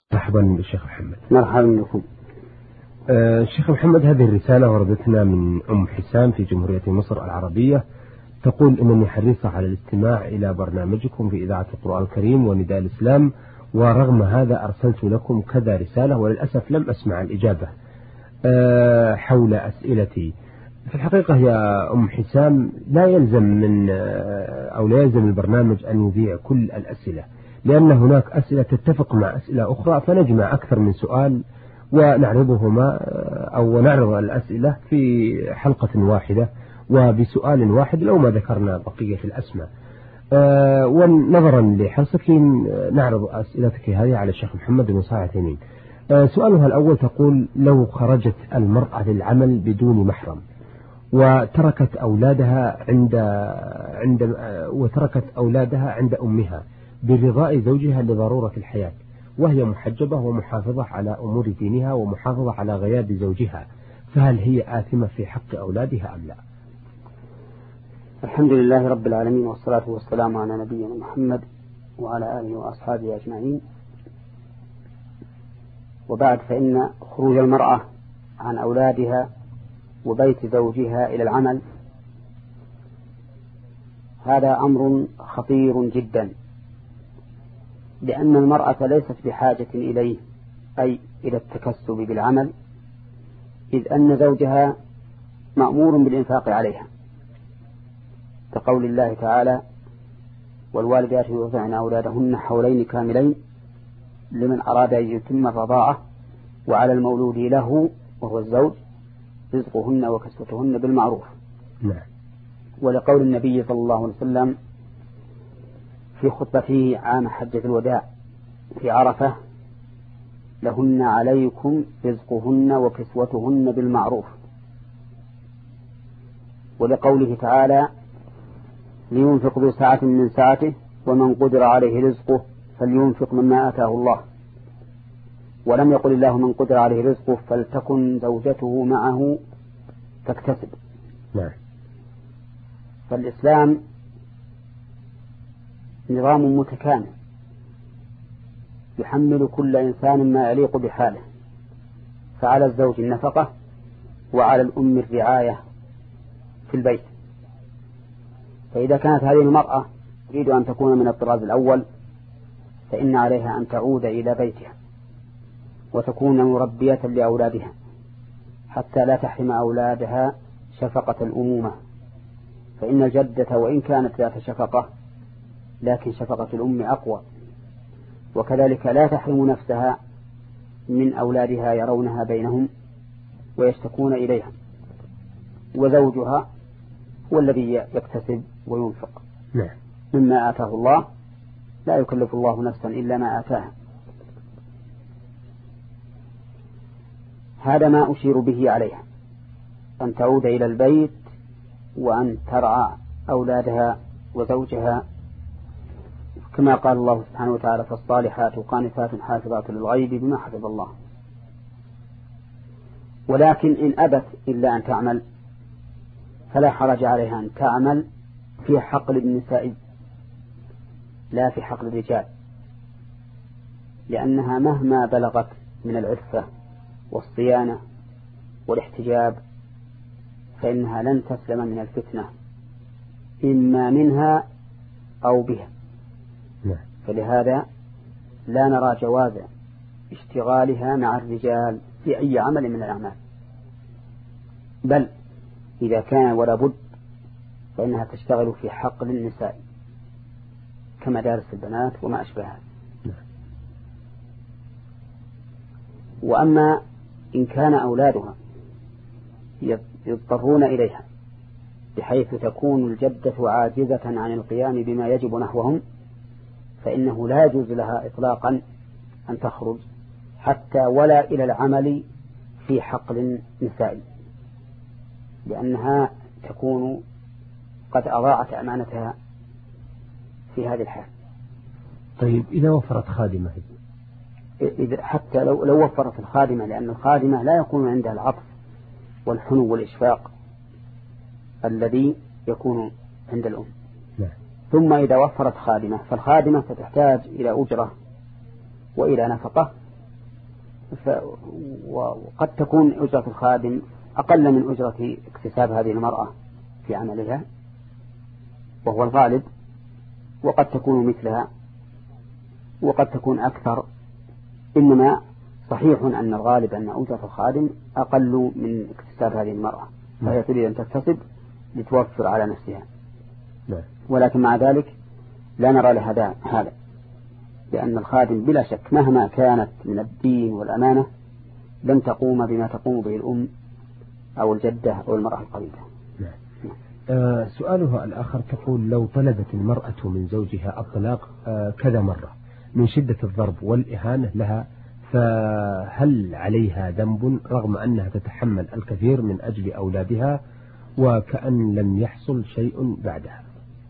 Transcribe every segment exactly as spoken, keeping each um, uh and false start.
مرحبا بالشيخ محمد. مرحبا بكم. آه الشيخ محمد، هذه الرسالة وردتنا من أم حسام في جمهورية مصر العربية، تقول إنني حريصة على الاستماع إلى برنامجكم في إذاعة القرآن الكريم ونداء الإسلام، ورغم هذا أرسلت لكم كذا رسالة وللأسف لم أسمع الإجابة آه حول أسئلتي. في الحقيقة يا أم حسام، لا يلزم من أو لا يلزم البرنامج أن يذيع كل الأسئلة، لأن هناك أسئلة تتفق مع أسئلة أخرى، فنجمع أكثر من سؤال ونعرضهما أو نعرض الأسئلة في حلقة واحدة وبسؤال واحد لو ما ذكرنا بقية الأسماء. أه ونظرا لحرصك نعرض أسئلتك هذه على الشيخ محمد بن صالح العثيمين. أه سؤالها الأول تقول: لو خرجت المرأة للعمل بدون محرم وتركت أولادها عند عند وتركت أولادها عند أمها برضاء زوجها لضرورة الحياة، وهي محجبة ومحافظة على أمور دينها ومحافظة على غياب زوجها، فهل هي آثمة في حق أولادها أم لا؟ الحمد لله رب العالمين، والصلاة والسلام على نبينا محمد وعلى آله وأصحابه أجمعين، وبعد، فإن خروج المرأة عن أولادها وبيت زوجها إلى العمل هذا أمر خطير جدا، لأن المرأة ليست بحاجة إليه، أي إلى التكسب بالعمل، إذ أن زوجها مأمور بالإنفاق عليها، كقول الله تعالى: والوالدات يرضعن أولادهن حولين كاملين لمن أراد أن يتم الرضاعة، وعلى المولود له وهو الزوج رزقهن وكسوتهن بالمعروف. نعم. ولقول النبي صلى الله عليه وسلم في خطبته عام حجة الوداع في عرفة: لهن عليكم رزقهن وكسوتهن بالمعروف. ولقوله تعالى: لينفق ذو سعة من سعته ومن قدر عليه رزقه فلينفق مما آتاه الله. ولم يقل الله من قدر عليه رزقه فلتكن زوجته معه تكتسب. نعم. فالإسلام نظام متكامل يحمل كل إنسان ما يليق بحاله، فعلى الزوج النفقة وعلى الأم الرعاية في البيت. فإذا كانت هذه المرأة تريد أن تكون من الطراز الأول، فإن عليها أن تعود إلى بيتها وتكون مربية لأولادها حتى لا تحرم أولادها شفقة الأمومة، فإن الجدة وإن كانت ذات شفقة لكن شفقة الأم أقوى. وكذلك لا تحرم نفسها من أولادها يرونها بينهم ويشتكون إليها، وزوجها هو الذي يكتسب وينفق نعم. مما آتاه الله، لا يكلف الله نفسا إلا ما آتاها. هذا ما أشير به عليها، أن تعود إلى البيت وأن ترعى أولادها وزوجها، كما قال الله سبحانه وتعالى: فالصالحات قانتات حافظات للغيب بما حفظ الله. ولكن إن أبت إلا أن تعمل فلا حرج عليها أن تعمل في حقل النساء لا في حقل الرجال، لأنها مهما بلغت من العفة والصيانة والاحتجاب فإنها لن تسلم من الفتنة، إما منها أو بها. فلهذا لا نرى جواز اشتغالها مع الرجال في أي عمل من الأعمال، بل إذا كان ولا بد فإنها تشتغل في حقل النساء كمدارس البنات وما أشبهها. وأما إن كان أولادها يضطرون إليها بحيث تكون الجدة عاجزة عن القيام بما يجب نحوهم، فإنه لا يجوز لها إطلاقا أن تخرج حتى ولا إلى العمل في حقل نسائي، لأنها تكون قد أضاعت أمانتها في هذه الحال. طيب إذا وفرت خادمة، إذا حتى لو, لو وفرت الخادمة، لأن الخادمة لا يكون عندها العطف والحنو والإشفاق الذي يكون عند الأم. لا. ثم إذا وفرت خادمة فالخادمة ستحتاج إلى أجرة وإلى نفقة، وقد تكون أجرة الخادم أقل من أجرة اكتساب هذه المرأة في عملها وهو الغالب، وقد تكون مثلها وقد تكون أكثر. إنما صحيح أن الغالب أن أجرة الخادم أقل من اكتساب هذه المرأة، فهي تريد أن تكتسب لتوفر على نفسها. ولكن مع ذلك لا نرى لهذا هذا، لأن الخادم بلا شك مهما كانت من الدين والأمانة لن تقوم بما تقوم به الأم أو الجدة أو المرأة القريبة. نعم. آه سؤالها الآخر تقول: لو طلبت المرأة من زوجها الطلاق آه كذا مرة من شدة الضرب والإهانة لها، فهل عليها ذنب رغم أنها تتحمل الكثير من أجل أولادها وكأن لم يحصل شيء بعدها؟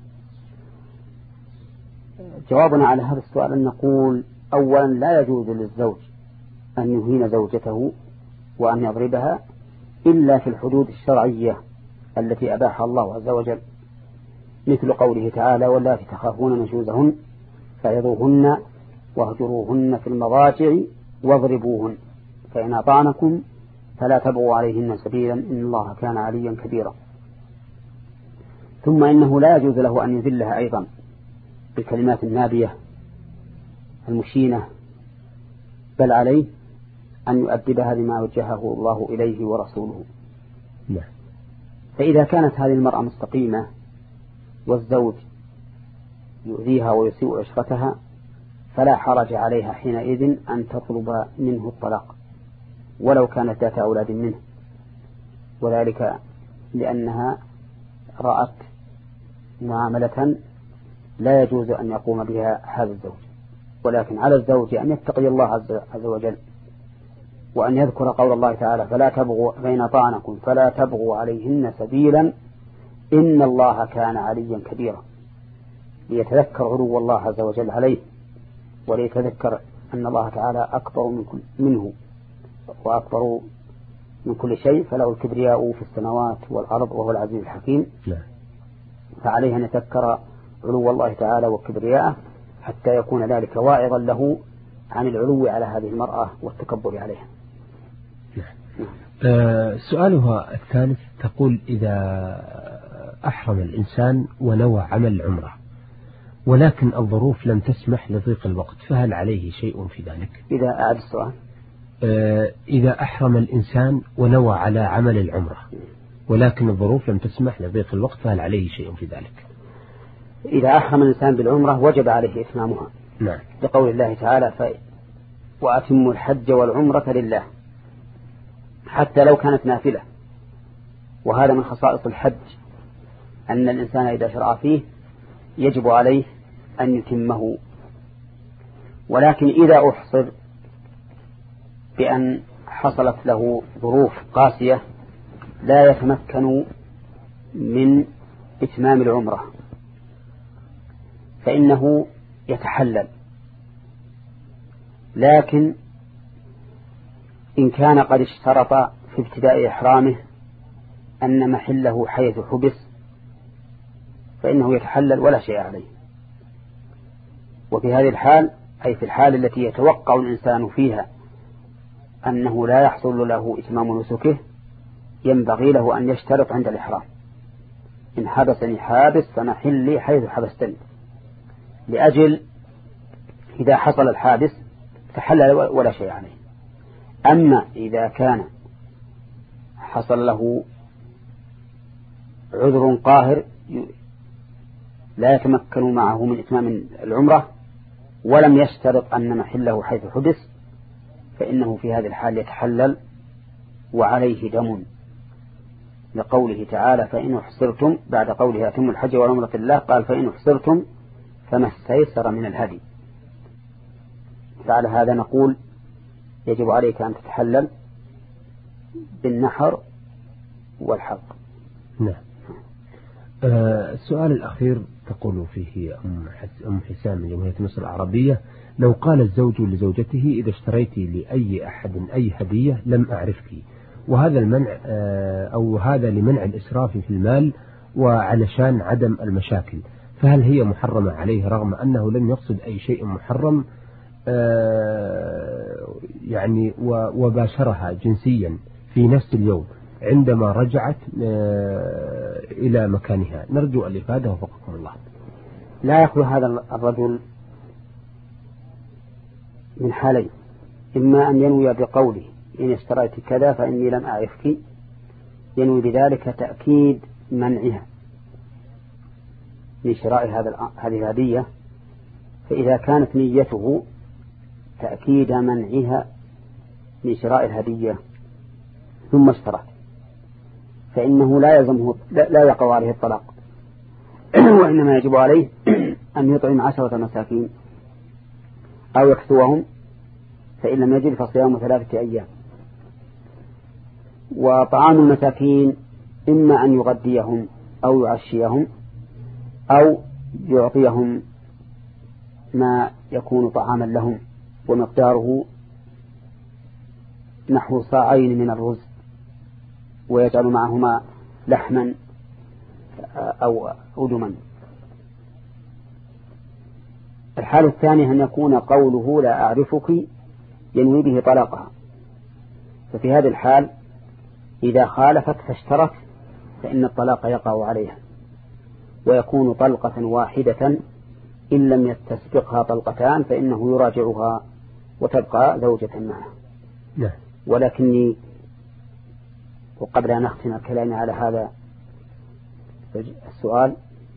جوابنا على هذا السؤال أن نقول: أولا لا يجوز للزوج أن يهين زوجته وأن يضربها إلا في الحدود الشرعية التي أباحها الله عز وجل، مثل قوله تعالى: واللاتي تخافون نشوزهن فعظوهن واهجروهن في المضاجع واضربوهن فإن أطعنكم فلا تبغوا عليهن سبيلا إن الله كان عليا كبيرا. ثم إنه لا يجوز له أن يذلها أيضا بالكلمات النابية المشينة، بل عليه أن يؤدبها بما وجهه الله إليه ورسوله. لا. فإذا كانت هذه المرأة مستقيمة والزوج يؤذيها ويسيء عشرتها فلا حرج عليها حينئذ أن تطلب منه الطلاق ولو كانت ذات أولاد منه، وذلك لأنها رأت معاملة لا يجوز أن يقوم بها هذا الزوج. ولكن على الزوج أن يتقي الله عز وجل وأن يذكر قول الله تعالى: فلا تبغوا فإن طعنكم فلا تبغوا عليهن سبيلا إن الله كان عليا كبيرا، ليتذكر علو الله عز وجل عليه، وليتذكر أن الله تعالى أكبر من كل منه وأكبر من كل شيء، فله الكبرياء في السماوات والأرض وهو العزيز الحكيم. فعليه أن يتذكر علو الله تعالى وكبرياءه حتى يكون ذلك واعظا له عن العلو على هذه المرأة والتكبر عليها. أه سؤالها الثالث تقول: إذا أحرم الإنسان ونوى عمل العمرة ولكن الظروف لم تسمح لضيق الوقت، فهل عليه شيء في ذلك؟ إذا أعد السؤال. أه إذا أحرم الإنسان ونوى على عمل العمرة ولكن الظروف لم تسمح لضيق الوقت، فهل عليه شيء في ذلك؟ إذا أحرم الإنسان بالعمرة وجب عليه إتمامها. نعم. لقول الله تعالى: ف... وأتموا الحج والعمرة لله، حتى لو كانت نافلة. وهذا من خصائص الحج أن الإنسان إذا شرع فيه يجب عليه أن يتمه. ولكن إذا أحصر بأن حصلت له ظروف قاسية لا يتمكن من إتمام العمرة فإنه يتحلل، لكن إن كان قد اشترط في ابتداء إحرامه أن محله حيث حبس فإنه يتحلل ولا شيء عليه. وفي هذه الحال، أي في الحال التي يتوقع الإنسان فيها أنه لا يحصل له إتمام نسكه، ينبغي له أن يشترط عند الإحرام: إن حبسني حابس فمحلي حيث حبستني، لأجل إذا حصل الحادث تحلل ولا شيء عليه. أما إذا كان حصل له عذر قاهر لا يتمكن معه من إتمام العمرة ولم يشترط أن محله حيث حدث فإنه في هذه الحال يتحلل وعليه دم، لقوله تعالى: فإن احصرتم، بعد قوله أتموا الحج والعمرة لله قال: فإن احصرتم فما استيسر من الهدي. فعلى هذا نقول: يجب عليك أن تتحلل بالنحر والحلق. نعم. آه السؤال الأخير تقول فيه أم حسام من جمهورية مصر العربية: لو قال الزوج لزوجته: إذا اشتريت لأي أحد أي هدية لم أعرفك، وهذا المنع آه أو هذا لمنع الإسراف في المال وعلشان عدم المشاكل، فهل هي محرمة عليه رغم أنه لم يقصد أي شيء محرم؟ يعني وباشرها جنسيا في نفس اليوم عندما رجعت إلى مكانها؟ نرجو الإفادة وفقكم الله. لا يخلو هذا الرجل من حالين: إما أن ينوي بقوله إن اشتريت كذا فإني لم أعرفك، ينوي بذلك تأكيد منعها من شراء هذا هذه الهدية، فإذا كانت نيته تأكيد منعها من شراء الهدية ثم اشترت فإنه لا يلزمه لا يقع عليه الطلاق، وإنما يجب عليه أن يطعم عشرة مساكين أو يكسوهم، فإن لم يجد فصيام ثلاثة أيام. وطعام المساكين إما أن يغديهم أو يعشيهم أو يعطيهم ما يكون طعاما لهم ومقداره نحو صاعين من الرز، ويجعل معهما لحما أو أدما. الحال الثاني أن يكون قوله لا أعرفك ينوي به طلاقها، ففي هذه الحال إذا خالفت فاشترت فإن الطلاق يقع عليها، ويكون طلقة واحدة إن لم يستسبقها طلقتان فإنه يراجعها وتبقى زوجة معه. لا. ولكني وقبل أن أختم الكلام على هذا السؤال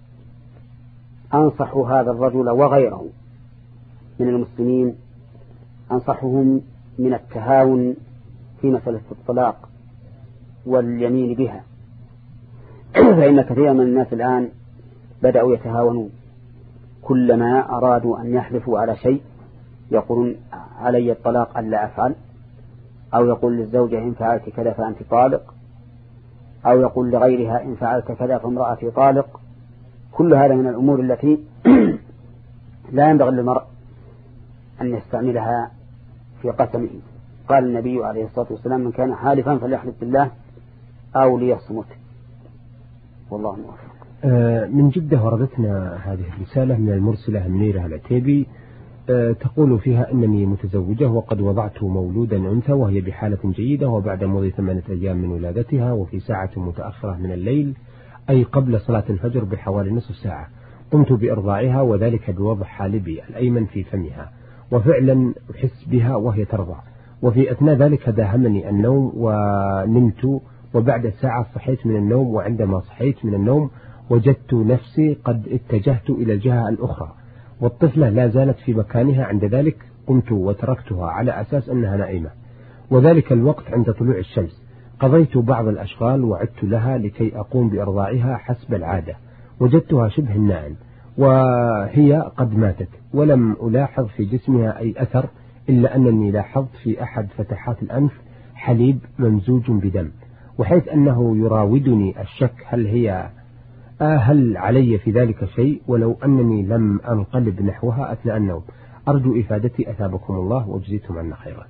أنصح هذا الرجل وغيره من المسلمين، أنصحهم من التهاون في مسألة الطلاق واليمين بها، فإن كثيرا من الناس الآن بدأوا يتهاونون، كلما أرادوا أن يحلفوا على شيء يقولون علي الطلاق ألا أفعل، أو يقول للزوجة إن فعلت كذا فأنت طالق، أو يقول لغيرها إن فعلت كذا فامرأتي طالق. كل هذا من الأمور التي لا ينبغي للمرء أن يستعملها في قسمه. قال النبي عليه الصلاة والسلام من كان حالفا فليحلف بالله أو ليصمت، والله موفق. من جدة وردتنا هذه الرسالة من المرسلة منيرة العتيبي، تقول فيها أنني متزوجة وقد وضعت مولودا أنثى وهي بحالة جيدة، وبعد مضي ثمانية أيام من ولادتها وفي ساعة متأخرة من الليل أي قبل صلاة الفجر بحوالي نصف ساعة قمت بإرضاعها، وذلك بوضع حالبي الأيمن في فمها، وفعلا أحس بها وهي ترضع، وفي أثناء ذلك داهمني النوم ونمت، وبعد ساعة صحيت من النوم، وعندما صحيت من النوم وجدت نفسي قد اتجهت إلى الجهة الأخرى والطفلة لا زالت في مكانها. عند ذلك قمت وتركتها على أساس أنها نائمة، وذلك الوقت عند طلوع الشمس. قضيت بعض الأشغال وعدت لها لكي أقوم بإرضاعها حسب العادة، وجدتها شبه النائم وهي قد ماتت، ولم ألاحظ في جسمها أي أثر، إلا أنني لاحظت في أحد فتحات الأنف حليب ممزوج بدم، وحيث أنه يراودني الشك هل هي آه هل علي في ذلك شيء، ولو أنني لم أنقلب نحوها أثناء النوم. أرجو إفادتي أثابكم الله وجزيتم عنا خيرا.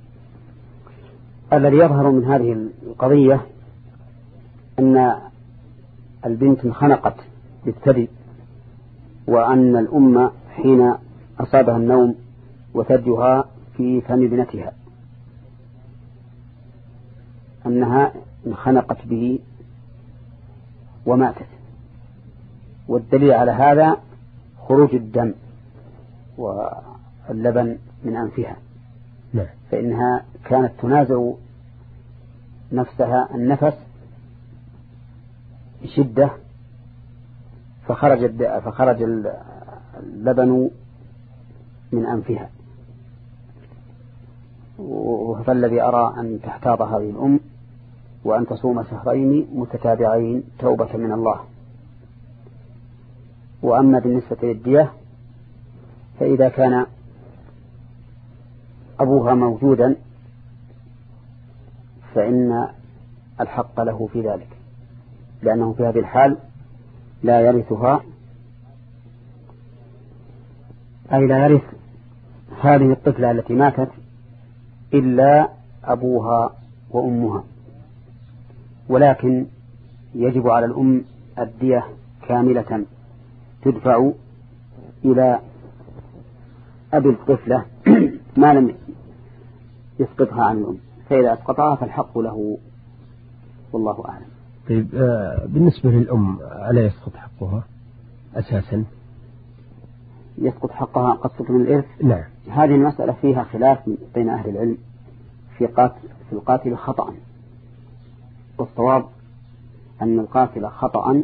الذي يظهر من هذه القضية أن البنت انخنقت بالثدي، وأن الأم حين أصابها النوم وثديها في فم ابنتها أنها انخنقت به وماتت، والدليل على هذا خروج الدم واللبن من أنفها، فإنها كانت تنازع نفسها النفس بشدة فخرج فخرج اللبن من أنفها. فالذي أرى أن تحتاط هذه الأم وأن تصوم شهرين متتابعين توبة من الله. وأما بالنسبة للدية فإذا كان أبوها موجودا فإن الحق له في ذلك، لأنه في هذه الحال لا يرثها، أي لا يرث هذه الطفلة التي ماتت إلا أبوها وأمها، ولكن يجب على الأم الدية كاملة تدفع إلى أبي الطفلة ما لم يسقطها عن الأم، فإذا أسقطها فالحق له والله أعلم. طيب بالنسبة للأم ألا يسقط حقها أساسا؟ يسقط حقها قصة من الإرث؟ نعم. هذه المسألة فيها خلاف بين أهل العلم في قاتل في القاتل خطأ، والصواب أن القاتل خطأ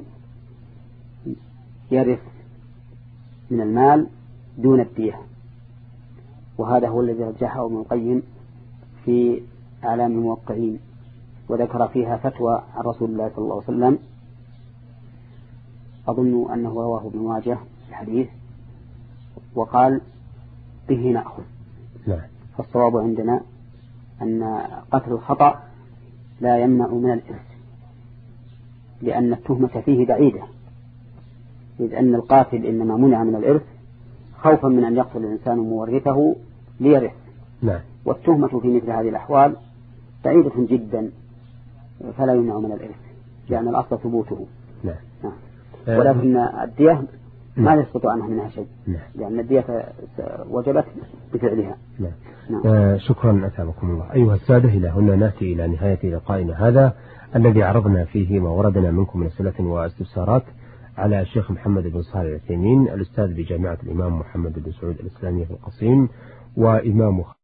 يرث من المال دون الدية، وهذا هو الذي رجحه ابن القيم في أعلام الموقعين، وذكر فيها فتوى عن رسول الله صلى الله عليه وسلم، أظن أنه رواه ابن ماجه الحديث، وقال به نأخذ. نعم. فالصواب عندنا أن قتل الخطأ لا يمنع من الإرث، لأن التهمة فيه بعيدة، إذ أن القاتل إنما منع من الإرث خوفا من أن يقتل الإنسان مورثه ليرث. نعم. والتهمة في مثل هذه الأحوال بعيدة جدا، فلا يمنع من الإرث، لأن الأصل ثبوته. نعم. نعم. ولكن الدية ما يسقط عنها منها شيء. نعم. لأن الدية وجبت بفعلها. نعم. نعم. آه شكرا أثابكم الله. أيها السادة، إلى هنا نأتي إلى نهاية لقائنا هذا الذي عرضنا فيه ما وردنا منكم من أسئلة واستفسارات على الشيخ محمد بن صالح العثيمين، الأستاذ بجامعة الإمام محمد بن سعود الإسلامية في القصيم، وإمام